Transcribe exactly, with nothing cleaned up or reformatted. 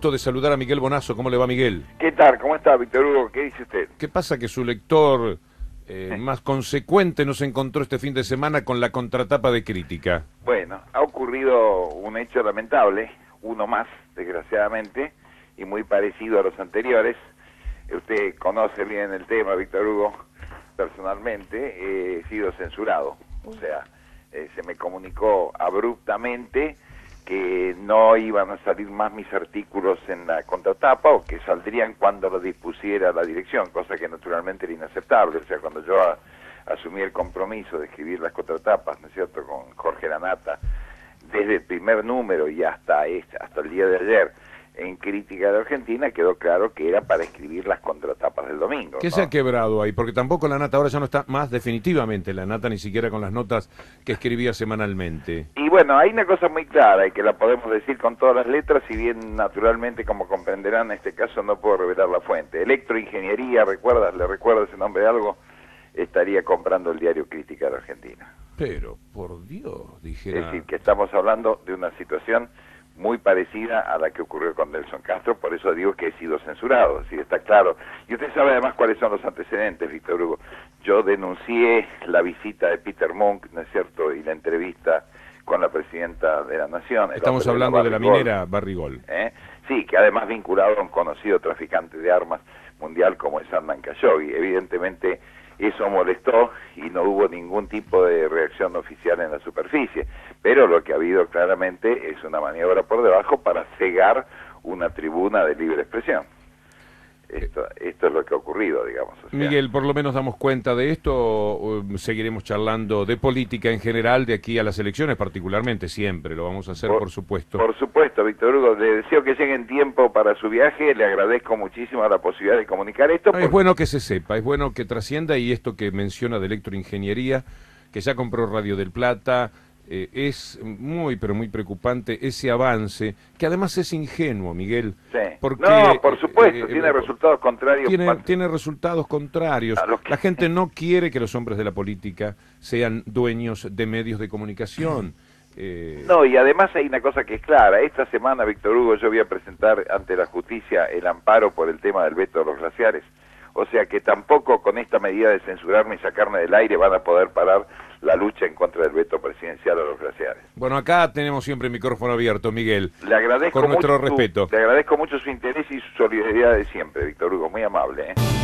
gusto de saludar a Miguel Bonazo. ¿Cómo le va, Miguel? ¿Qué tal? ¿Cómo está, Víctor Hugo? ¿Qué dice usted? ¿Qué pasa que su lector eh, más consecuente no se encontró este fin de semana con la contratapa de Crítica? Bueno, ha ocurrido un hecho lamentable, uno más, desgraciadamente, y muy parecido a los anteriores. Usted conoce bien el tema, Víctor Hugo. Personalmente eh, he sido censurado, o sea, eh, se me comunicó abruptamente que no iban a salir más mis artículos en la contratapa o que saldrían cuando lo dispusiera la dirección, cosa que naturalmente era inaceptable. O sea, cuando yo a, asumí el compromiso de escribir las contratapas, ¿no es cierto?, con Jorge Lanata, desde el primer número y hasta, este, hasta el día de ayer, en Crítica de Argentina, quedó claro que era para escribir las contratapas del domingo. ¿Qué ¿no? se ha quebrado ahí? Porque tampoco Lanata ahora ya no está más definitivamente, Lanata ni siquiera con las notas que escribía semanalmente. Y bueno, hay una cosa muy clara y que la podemos decir con todas las letras, si bien naturalmente, como comprenderán, en este caso no puedo revelar la fuente. Electroingeniería, ¿recuerdas? ¿Le recuerdas ese nombre de algo? Estaría comprando el diario Crítica de Argentina. Pero, por Dios, dijera... Es decir, que estamos hablando de una situación muy parecida a la que ocurrió con Nelson Castro, por eso digo que he sido censurado, así está claro. Y usted sabe además cuáles son los antecedentes, Víctor Hugo. Yo denuncié la visita de Peter Munk, ¿no es cierto?, y la entrevista con la presidenta de la Nación. Estamos hablando de la minera Barrigol. ¿Eh? Sí, que además vinculado a un conocido traficante de armas mundial como es Adnan Khashoggi. Evidentemente eso molestó y no hubo ningún tipo de reacción oficial en la superficie, pero lo que ha habido claramente es una maniobra por debajo para cegar una tribuna de libre expresión. Esto, esto es lo que ha ocurrido, digamos. O sea, Miguel, por lo menos damos cuenta de esto, o seguiremos charlando de política en general de aquí a las elecciones, particularmente siempre, lo vamos a hacer por, por supuesto. Por supuesto, Víctor Hugo, le deseo que llegue en tiempo para su viaje, le agradezco muchísimo la posibilidad de comunicar esto. No, es bueno que se sepa, es bueno que trascienda, y esto que menciona de electroingeniería, que ya compró Radio del Plata, eh, es muy, pero muy preocupante ese avance, que además es ingenuo, Miguel. Sí. Porque, no, por supuesto, eh, tiene eh, resultados contrarios. Tiene, tiene resultados contrarios. Que... La gente no quiere que los hombres de la política sean dueños de medios de comunicación. Eh... No, y además hay una cosa que es clara. Esta semana, Víctor Hugo, yo voy a presentar ante la justicia el amparo por el tema del veto de los glaciares. O sea que tampoco con esta medida de censurarme y sacarme del aire van a poder parar la lucha en contra del veto presidencial a los glaciares. Bueno, acá tenemos siempre el micrófono abierto, Miguel. Le agradezco con nuestro mucho respeto. Su, le agradezco mucho su interés y su solidaridad de siempre, Víctor Hugo. Muy amable, ¿eh?